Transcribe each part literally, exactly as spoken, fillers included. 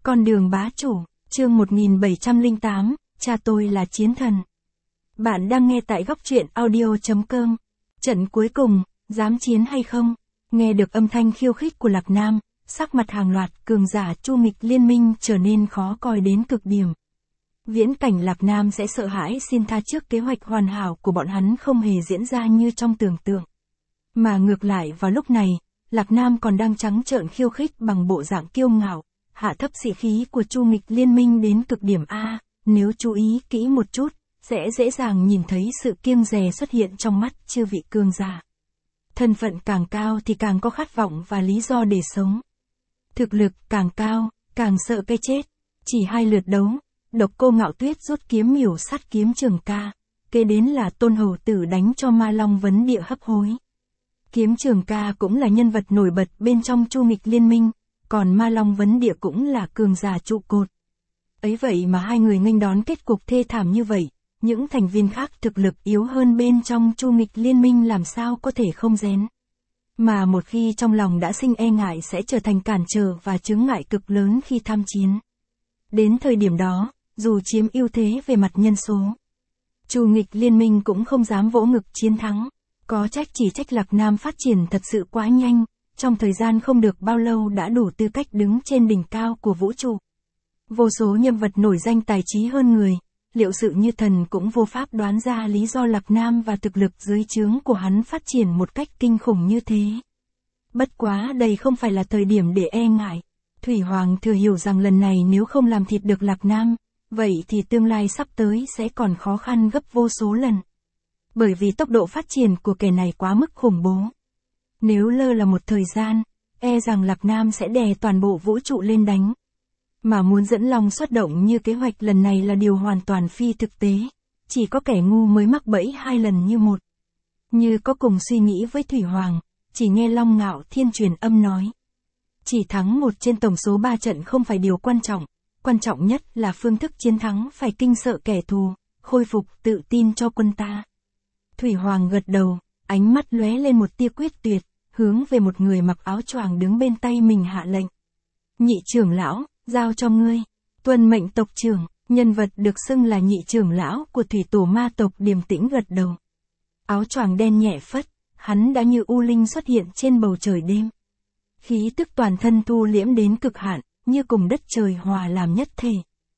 Con đường bá chủ, chương một nghìn bảy trăm lẻ tám, cha tôi là chiến thần. Bạn đang nghe tại góc truyện audio chấm com. Trận cuối cùng, dám chiến hay không? Nghe được âm thanh khiêu khích của Lạc Nam, sắc mặt hàng loạt cường giả Chu nghịch liên minh trở nên khó coi đến cực điểm. Viễn cảnh Lạc Nam sẽ sợ hãi xin tha trước kế hoạch hoàn hảo của bọn hắn không hề diễn ra như trong tưởng tượng. Mà ngược lại vào lúc này, Lạc Nam còn đang trắng trợn khiêu khích bằng bộ dạng kiêu ngạo, hạ thấp sĩ khí của Chu nghịch liên minh đến cực điểm A, nếu chú ý kỹ một chút, sẽ dễ dàng nhìn thấy sự kiêng dè xuất hiện trong mắt chư vị cường giả. Thân phận càng cao thì càng có khát vọng và lý do để sống. Thực lực càng cao, càng sợ cái chết. Chỉ hai lượt đấu, Độc Cô Ngạo Tuyết rút kiếm miểu sát kiếm Trường Ca, kế đến là Tôn Hầu Tử đánh cho Ma Long Vấn Địa hấp hối. Kiếm Trường Ca cũng là nhân vật nổi bật bên trong Chu nghịch liên minh, còn Ma Long Vấn Địa cũng là cường giả trụ cột. Ấy vậy mà hai người nghênh đón kết cục thê thảm như vậy, những thành viên khác thực lực yếu hơn bên trong Chu nghịch liên minh làm sao có thể không rén. Mà một khi trong lòng đã sinh e ngại sẽ trở thành cản trở và chướng ngại cực lớn khi tham chiến. Đến thời điểm đó, dù chiếm ưu thế về mặt nhân số, Chu nghịch liên minh cũng không dám vỗ ngực chiến thắng. Có trách chỉ trách Lạc Nam phát triển thật sự quá nhanh, trong thời gian không được bao lâu đã đủ tư cách đứng trên đỉnh cao của vũ trụ. Vô số nhân vật nổi danh tài trí hơn người, liệu sự như thần cũng vô pháp đoán ra lý do Lạc Nam và thực lực dưới trướng của hắn phát triển một cách kinh khủng như thế. Bất quá đây không phải là thời điểm để e ngại. Thủy Hoàng thừa hiểu rằng lần này nếu không làm thịt được Lạc Nam, vậy thì tương lai sắp tới sẽ còn khó khăn gấp vô số lần. Bởi vì tốc độ phát triển của kẻ này quá mức khủng bố. Nếu lơ là một thời gian, e rằng Lạc Nam sẽ đè toàn bộ vũ trụ lên đánh. Mà muốn dẫn Long xuất động như kế hoạch lần này là điều hoàn toàn phi thực tế. Chỉ có kẻ ngu mới mắc bẫy hai lần như một. Như có cùng suy nghĩ với Thủy Hoàng, chỉ nghe Long Ngạo Thiên truyền âm nói. Chỉ thắng một trên tổng số ba trận không phải điều quan trọng. Quan trọng nhất là phương thức chiến thắng phải kinh sợ kẻ thù, khôi phục tự tin cho quân ta. Thủy Hoàng gật đầu, ánh mắt lóe lên một tia quyết tuyệt, hướng về một người mặc áo choàng đứng bên tay mình hạ lệnh. Nhị trưởng lão, giao cho ngươi. Tuân mệnh tộc trưởng, nhân vật được xưng là nhị trưởng lão của thủy tổ ma tộc điềm tĩnh gật đầu. Áo choàng đen nhẹ phất, hắn đã như u linh xuất hiện trên bầu trời đêm. Khí tức toàn thân thu liễm đến cực hạn, như cùng đất trời hòa làm nhất thể.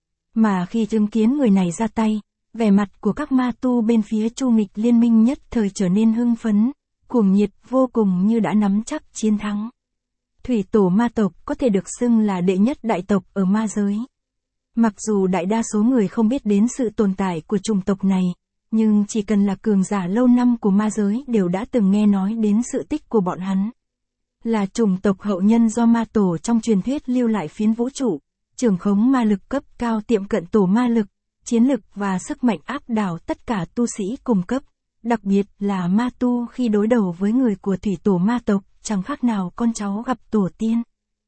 Mà khi chứng kiến người này ra tay, vẻ mặt của các ma tu bên phía Chu nghịch liên minh nhất thời trở nên hưng phấn, cuồng nhiệt vô cùng như đã nắm chắc chiến thắng. Thủy tổ ma tộc có thể được xưng là đệ nhất đại tộc ở ma giới. Mặc dù đại đa số người không biết đến sự tồn tại của chủng tộc này, nhưng chỉ cần là cường giả lâu năm của ma giới đều đã từng nghe nói đến sự tích của bọn hắn. Là chủng tộc hậu nhân do ma tổ trong truyền thuyết lưu lại phiến vũ trụ, trưởng khống ma lực cấp cao tiệm cận tổ ma lực, chiến lực và sức mạnh áp đảo tất cả tu sĩ cùng cấp, đặc biệt là ma tu khi đối đầu với người của thủy tổ ma tộc, chẳng khác nào con cháu gặp tổ tiên.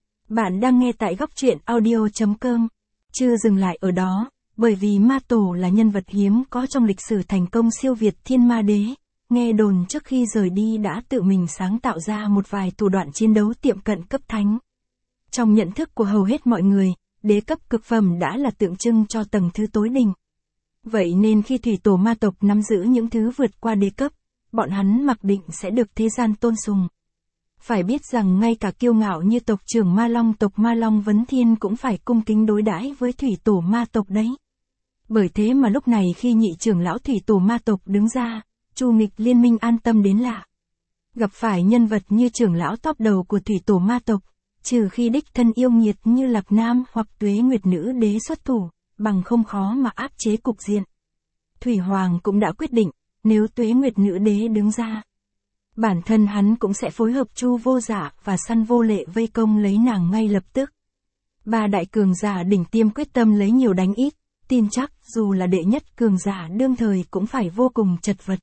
Bạn đang nghe tại góc truyện audio chấm com. Chưa dừng lại ở đó, bởi vì ma tổ là nhân vật hiếm có trong lịch sử thành công siêu việt thiên ma đế, nghe đồn trước khi rời đi đã tự mình sáng tạo ra một vài thủ đoạn chiến đấu tiệm cận cấp thánh. Trong nhận thức của hầu hết mọi người, đế cấp cực phẩm đã là tượng trưng cho tầng thứ tối đỉnh. Vậy nên khi thủy tổ ma tộc nắm giữ những thứ vượt qua đế cấp, bọn hắn mặc định sẽ được thế gian tôn sùng. Phải biết rằng ngay cả kiêu ngạo như tộc trưởng Ma Long tộc Ma Long Vấn Thiên cũng phải cung kính đối đãi với thủy tổ ma tộc đấy. Bởi thế mà lúc này khi nhị trưởng lão thủy tổ ma tộc đứng ra, Chu nghịch liên minh an tâm đến lạ. Gặp phải nhân vật như trưởng lão top đầu của thủy tổ ma tộc, trừ khi đích thân yêu nghiệt như Lạc Nam hoặc Tuế Nguyệt Nữ Đế xuất thủ, bằng không khó mà áp chế cục diện. Thủy Hoàng cũng đã quyết định, nếu Tuế Nguyệt Nữ Đế đứng ra, bản thân hắn cũng sẽ phối hợp Chu Vô Dạ và Săn Vô Lệ vây công lấy nàng ngay lập tức. Ba đại cường giả đỉnh tiêm quyết tâm lấy nhiều đánh ít, tin chắc dù là đệ nhất cường giả đương thời cũng phải vô cùng chật vật.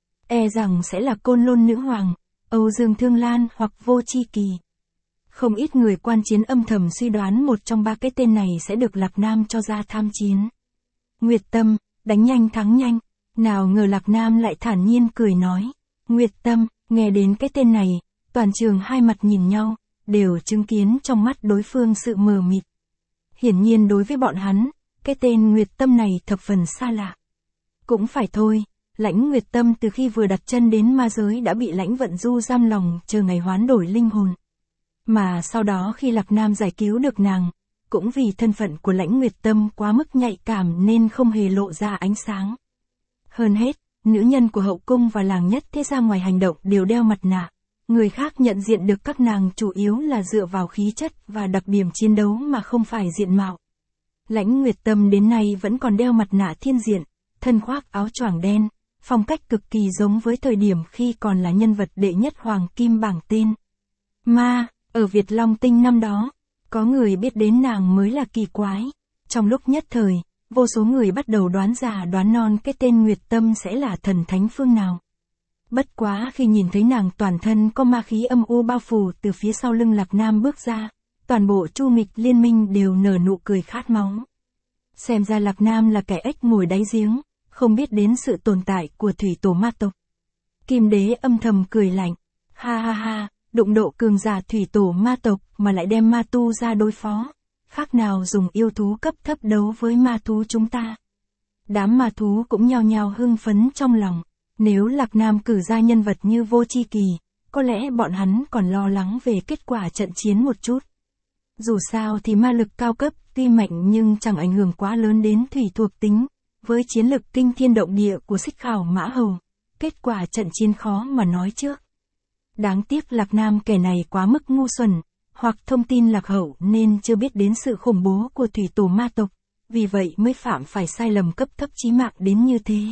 E rằng sẽ là Côn Lôn Nữ Hoàng, Âu Dương Thương Lan hoặc Vô Chi Kỳ. Không ít người quan chiến âm thầm suy đoán một trong ba cái tên này sẽ được Lạc Nam cho ra tham chiến. Nguyệt Tâm, đánh nhanh thắng nhanh. Nào ngờ Lạc Nam lại thản nhiên cười nói. Nguyệt Tâm, nghe đến cái tên này, toàn trường hai mặt nhìn nhau, đều chứng kiến trong mắt đối phương sự mờ mịt. Hiển nhiên đối với bọn hắn, cái tên Nguyệt Tâm này thập phần xa lạ. Cũng phải thôi, Lãnh Nguyệt Tâm từ khi vừa đặt chân đến ma giới đã bị Lãnh Vận Du giam lòng chờ ngày hoán đổi linh hồn. Mà sau đó khi Lạc Nam giải cứu được nàng, cũng vì thân phận của Lãnh Nguyệt Tâm quá mức nhạy cảm nên không hề lộ ra ánh sáng. Hơn hết, nữ nhân của hậu cung và làng nhất thế ra ngoài hành động đều đeo mặt nạ. Người khác nhận diện được các nàng chủ yếu là dựa vào khí chất và đặc điểm chiến đấu mà không phải diện mạo. Lãnh Nguyệt Tâm đến nay vẫn còn đeo mặt nạ thiên diện, thân khoác áo choàng đen, phong cách cực kỳ giống với thời điểm khi còn là nhân vật đệ nhất hoàng kim bảng tên. Ma, ở Việt Long Tinh năm đó, có người biết đến nàng mới là kỳ quái. Trong lúc nhất thời, vô số người bắt đầu đoán già đoán non cái tên Nguyệt Tâm sẽ là thần thánh phương nào. Bất quá khi nhìn thấy nàng toàn thân có ma khí âm u bao phủ từ phía sau lưng Lạc Nam bước ra, toàn bộ Chu Nghịch liên minh đều nở nụ cười khát máu. Xem ra Lạc Nam là kẻ ếch ngồi đáy giếng, không biết đến sự tồn tại của thủy tổ ma tộc. Kim Đế âm thầm cười lạnh, ha ha ha, đụng độ cường giả thủy tổ ma tộc mà lại đem ma tu ra đối phó, khác nào dùng yêu thú cấp thấp đấu với ma thú chúng ta. Đám ma thú cũng nhao nhao hưng phấn trong lòng, nếu Lạc Nam cử ra nhân vật như Vô Chi Kỳ, có lẽ bọn hắn còn lo lắng về kết quả trận chiến một chút. Dù sao thì ma lực cao cấp tuy mạnh nhưng chẳng ảnh hưởng quá lớn đến thủy thuộc tính, với chiến lực kinh thiên động địa của Xích Khảo Mã Hầu, kết quả trận chiến khó mà nói trước. Đáng tiếc Lạc Nam kẻ này quá mức ngu xuẩn, hoặc thông tin lạc hậu nên chưa biết đến sự khủng bố của thủy tổ ma tộc, vì vậy mới phạm phải sai lầm cấp thấp chí mạng đến như thế.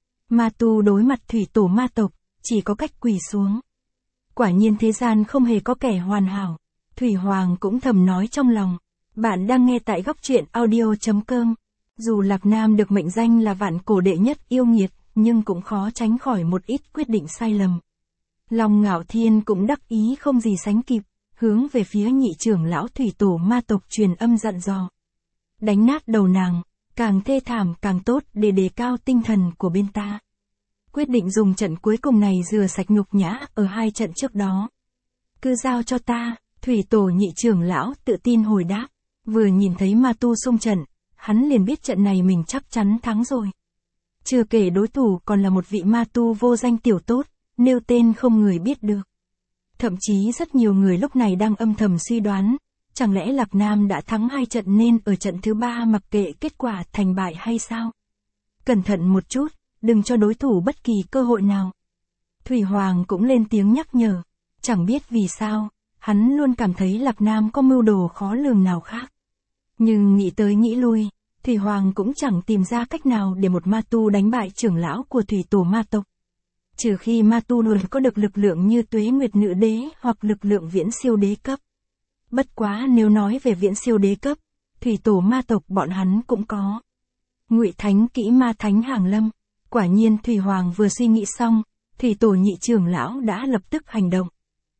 Ma tu đối mặt thủy tổ ma tộc, chỉ có cách quỳ xuống. Quả nhiên thế gian không hề có kẻ hoàn hảo. Thủy Hoàng cũng thầm nói trong lòng. Bạn đang nghe tại góc truyện audio.com. Dù Lạc Nam được mệnh danh là vạn cổ đệ nhất yêu nghiệt, nhưng cũng khó tránh khỏi một ít quyết định sai lầm. Long Ngạo Thiên cũng đắc ý không gì sánh kịp, hướng về phía nhị trưởng lão thủy tổ ma tộc truyền âm dặn dò. Đánh nát đầu nàng, càng thê thảm càng tốt để đề cao tinh thần của bên ta. Quyết định dùng trận cuối cùng này rửa sạch nhục nhã ở hai trận trước đó. Cứ giao cho ta, thủy tổ nhị trưởng lão tự tin hồi đáp. Vừa nhìn thấy ma tu xung trận, hắn liền biết trận này mình chắc chắn thắng rồi. Chưa kể đối thủ còn là một vị ma tu vô danh tiểu tốt, nêu tên không người biết được. Thậm chí rất nhiều người lúc này đang âm thầm suy đoán, chẳng lẽ Lạc Nam đã thắng hai trận nên ở trận thứ ba mặc kệ kết quả thành bại hay sao? Cẩn thận một chút, đừng cho đối thủ bất kỳ cơ hội nào. Thủy Hoàng cũng lên tiếng nhắc nhở, chẳng biết vì sao, hắn luôn cảm thấy Lạc Nam có mưu đồ khó lường nào khác. Nhưng nghĩ tới nghĩ lui, Thủy Hoàng cũng chẳng tìm ra cách nào để một ma tu đánh bại trưởng lão của thủy tổ ma tộc. Trừ khi ma tu luôn có được lực lượng như Tuế Nguyệt Nữ Đế hoặc lực lượng viễn siêu đế cấp. Bất quá nếu nói về viễn siêu đế cấp, thủy tổ ma tộc bọn hắn cũng có. Ngụy Thánh Kỹ Ma Thánh Hàng Lâm. Quả nhiên Thủy Hoàng vừa suy nghĩ xong, thủy tổ nhị trưởng lão đã lập tức hành động.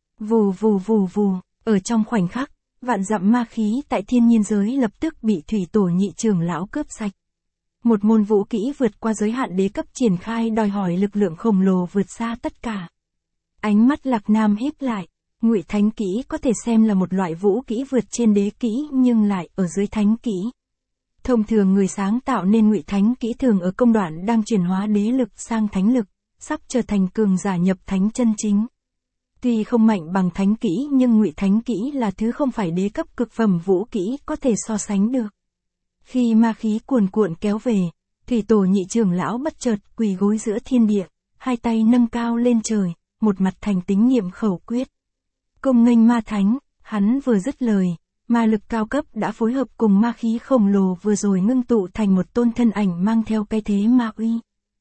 Vù vù vù vù, ở trong khoảnh khắc, vạn dặm ma khí tại thiên nhiên giới lập tức bị thủy tổ nhị trưởng lão cướp sạch. Một môn vũ kỹ vượt qua giới hạn đế cấp triển khai đòi hỏi lực lượng khổng lồ vượt xa tất cả. Ánh mắt Lạc Nam híp lại, Ngụy Thánh Kỹ có thể xem là một loại vũ kỹ vượt trên đế kỹ nhưng lại ở dưới thánh kỹ. Thông thường người sáng tạo nên Ngụy Thánh Kỹ thường ở công đoạn đang chuyển hóa đế lực sang thánh lực, sắp trở thành cường giả nhập thánh chân chính. Tuy không mạnh bằng thánh kỹ nhưng Ngụy Thánh Kỹ là thứ không phải đế cấp cực phẩm vũ kỹ có thể so sánh được. Khi ma khí cuồn cuộn kéo về, thủy tổ nhị trưởng lão bất chợt quỳ gối giữa thiên địa, hai tay nâng cao lên trời, một mặt thành tín niệm khẩu quyết. Cung nghênh ma thánh, hắn vừa dứt lời, ma lực cao cấp đã phối hợp cùng ma khí khổng lồ vừa rồi ngưng tụ thành một tôn thân ảnh mang theo cái thế ma uy.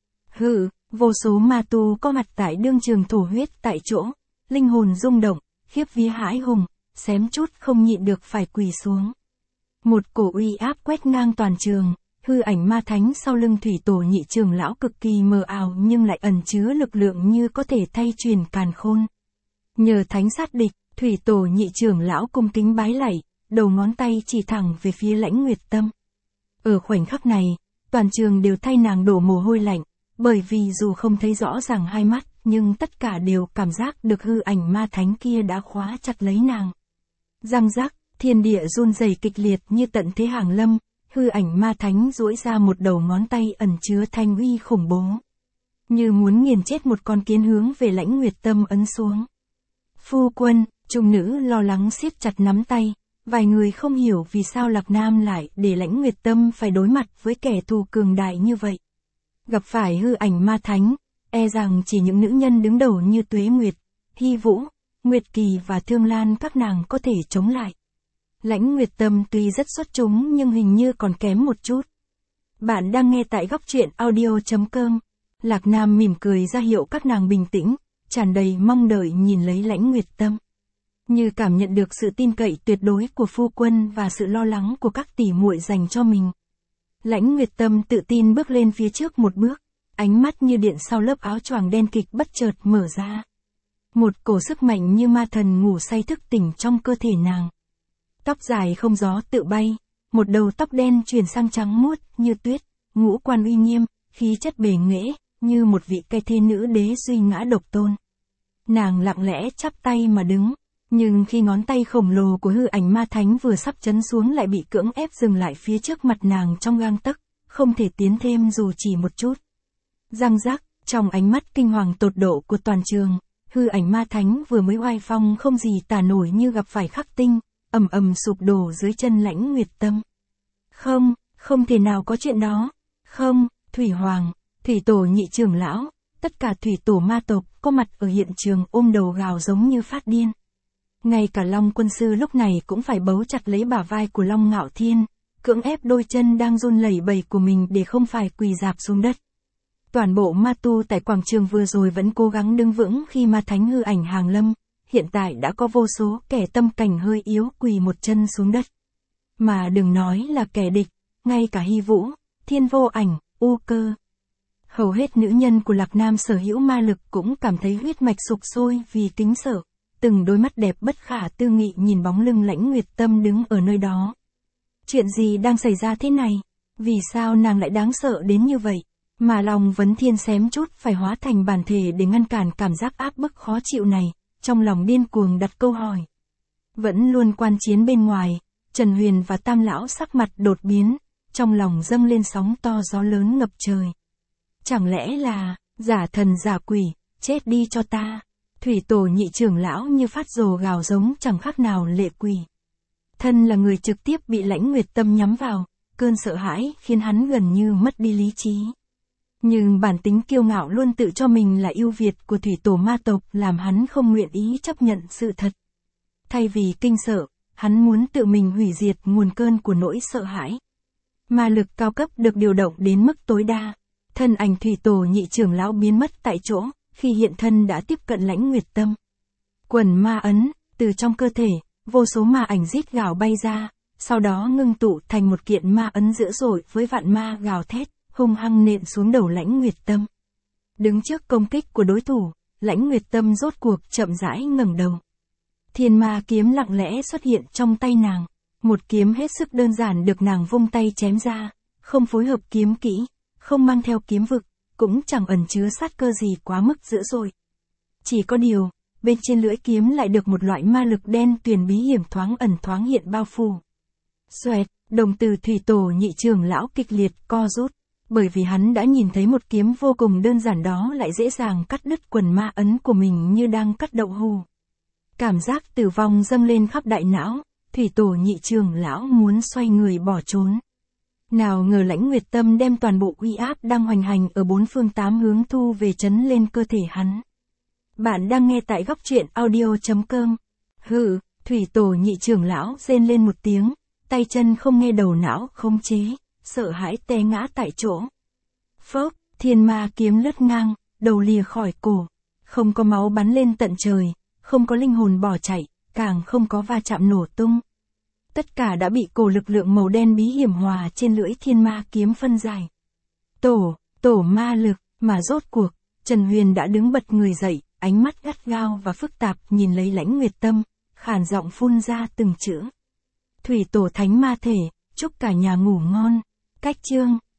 Hự, vô số ma tu có mặt tại đương trường thổ huyết tại chỗ, linh hồn rung động, khiếp vía hãi hùng, xém chút không nhịn được phải quỳ xuống. Một cổ uy áp quét ngang toàn trường, hư ảnh ma thánh sau lưng thủy tổ nhị trưởng lão cực kỳ mờ ảo nhưng lại ẩn chứa lực lượng như có thể thay truyền càn khôn. Nhờ thánh sát địch, thủy tổ nhị trưởng lão cung kính bái lạy, đầu ngón tay chỉ thẳng về phía Lãnh Nguyệt Tâm. Ở khoảnh khắc này, toàn trường đều thay nàng đổ mồ hôi lạnh, bởi vì dù không thấy rõ ràng hai mắt, nhưng tất cả đều cảm giác được hư ảnh ma thánh kia đã khóa chặt lấy nàng. Răng rắc, Thiên địa run rẩy kịch liệt như tận thế hàng lâm, hư ảnh ma thánh duỗi ra một đầu ngón tay ẩn chứa thanh uy khủng bố. Như muốn nghiền chết một con kiến hướng về Lãnh Nguyệt Tâm ấn xuống. Phu quân, trung nữ lo lắng siết chặt nắm tay, vài người không hiểu vì sao Lạc Nam lại để Lãnh Nguyệt Tâm phải đối mặt với kẻ thù cường đại như vậy. Gặp phải hư ảnh ma thánh, e rằng chỉ những nữ nhân đứng đầu như Tuế Nguyệt, Hy Vũ, Nguyệt Kỳ và Thương Lan các nàng có thể chống lại. Lãnh Nguyệt Tâm tuy rất xuất chúng nhưng hình như còn kém một chút. Bạn đang nghe tại góc truyện audio chấm com. Lạc Nam mỉm cười ra hiệu các nàng bình tĩnh, tràn đầy mong đợi nhìn lấy Lãnh Nguyệt Tâm. Như cảm nhận được sự tin cậy tuyệt đối của phu quân và sự lo lắng của các tỷ muội dành cho mình. Lãnh Nguyệt Tâm tự tin bước lên phía trước một bước, ánh mắt như điện sau lớp áo choàng đen kịch bất chợt mở ra. Một cổ sức mạnh như ma thần ngủ say thức tỉnh trong cơ thể nàng. Tóc dài không gió tự bay, một đầu tóc đen chuyển sang trắng muốt như tuyết, ngũ quan uy nghiêm, khí chất bề nghệ, như một vị cai thê nữ đế duy ngã độc tôn. Nàng lặng lẽ chắp tay mà đứng, nhưng khi ngón tay khổng lồ của hư ảnh ma thánh vừa sắp chấn xuống lại bị cưỡng ép dừng lại phía trước mặt nàng trong gang tấc, không thể tiến thêm dù chỉ một chút. Răng rắc, trong ánh mắt kinh hoàng tột độ của toàn trường, hư ảnh ma thánh vừa mới oai phong không gì tả nổi như gặp phải khắc tinh, ầm ầm sụp đổ dưới chân Lãnh Nguyệt Tâm. Không, không thể nào có chuyện đó. Không, Thủy Hoàng, Thủy Tổ nhị trưởng lão, tất cả Thủy Tổ ma tộc có mặt ở hiện trường ôm đầu gào giống như phát điên. Ngay cả Long Quân Sư lúc này cũng phải bấu chặt lấy bả vai của Long Ngạo Thiên, cưỡng ép đôi chân đang run lẩy bẩy của mình để không phải quỳ rạp xuống đất. Toàn bộ ma tu tại quảng trường vừa rồi vẫn cố gắng đứng vững khi ma thánh hư ảnh hàng lâm, hiện tại đã có vô số kẻ tâm cảnh hơi yếu quỳ một chân xuống đất. Mà đừng nói là kẻ địch, ngay cả Hy Vũ, Thiên Vô Ảnh, U Cơ. Hầu hết nữ nhân của Lạc Nam sở hữu ma lực cũng cảm thấy huyết mạch sục sôi vì kính sợ, từng đôi mắt đẹp bất khả tư nghị nhìn bóng lưng Lãnh Nguyệt Tâm đứng ở nơi đó. Chuyện gì đang xảy ra thế này? Vì sao nàng lại đáng sợ đến như vậy? Mà lòng Vấn Thiên xém chút phải hóa thành bản thể để ngăn cản cảm giác áp bức khó chịu này, trong lòng điên cuồng đặt câu hỏi. Vẫn luôn quan chiến bên ngoài, Trần Huyền và Tam Lão sắc mặt đột biến, trong lòng dâng lên sóng to gió lớn ngập trời. Chẳng lẽ là, giả thần giả quỷ, chết đi cho ta. Thủy Tổ nhị trưởng lão như phát rồ gào giống chẳng khác nào lệ quỷ. Thân là người trực tiếp bị Lãnh Nguyệt Tâm nhắm vào, cơn sợ hãi khiến hắn gần như mất đi lý trí. Nhưng bản tính kiêu ngạo luôn tự cho mình là ưu việt của Thủy Tổ ma tộc làm hắn không nguyện ý chấp nhận sự thật. Thay vì kinh sợ, hắn muốn tự mình hủy diệt nguồn cơn của nỗi sợ hãi. Ma lực cao cấp được điều động đến mức tối đa. Thân ảnh Thủy Tổ nhị trưởng lão biến mất tại chỗ, khi hiện thân đã tiếp cận Lãnh Nguyệt Tâm. Quần ma ấn, từ trong cơ thể, vô số ma ảnh rít gào bay ra, sau đó ngưng tụ thành một kiện ma ấn dữ dội với vạn ma gào thét, hung hăng nện xuống đầu Lãnh Nguyệt Tâm. Đứng trước công kích của đối thủ, Lãnh Nguyệt Tâm rốt cuộc chậm rãi ngẩng đầu. Thiên ma kiếm lặng lẽ xuất hiện trong tay nàng, một kiếm hết sức đơn giản được nàng vung tay chém ra, không phối hợp kiếm kỹ, không mang theo kiếm vực, cũng chẳng ẩn chứa sát cơ gì quá mức dữ dội. Chỉ có điều, bên trên lưỡi kiếm lại được một loại ma lực đen tuyền bí hiểm thoáng ẩn thoáng hiện bao phủ. Xoẹt, đồng tử Thủy Tổ nhị trưởng lão kịch liệt co rút, bởi vì hắn đã nhìn thấy một kiếm vô cùng đơn giản đó lại dễ dàng cắt đứt quần ma ấn của mình như đang cắt đậu hù. Cảm giác tử vong dâng lên khắp đại não, Thủy Tổ nhị trưởng lão muốn xoay người bỏ trốn. Nào ngờ Lãnh Nguyệt Tâm đem toàn bộ uy áp đang hoành hành ở bốn phương tám hướng thu về trấn lên cơ thể hắn. Bạn đang nghe tại góc truyện audio chấm com. Hừ, Thủy Tổ nhị trưởng lão rên lên một tiếng, tay chân không nghe đầu não không chế, sợ hãi té ngã tại chỗ. Phốc, thiên ma kiếm lướt ngang, đầu lìa khỏi cổ, không có máu bắn lên tận trời, không có linh hồn bỏ chạy, càng không có va chạm nổ tung. Tất cả đã bị cổ lực lượng màu đen bí hiểm hòa trên lưỡi thiên ma kiếm phân giải. Tổ, tổ ma lực, mà rốt cuộc, Trần Huyền đã đứng bật người dậy, ánh mắt gắt gao và phức tạp nhìn lấy Lãnh Nguyệt Tâm, khàn giọng phun ra từng chữ. Thủy Tổ thánh ma thể, chúc cả nhà ngủ ngon. Cách chương.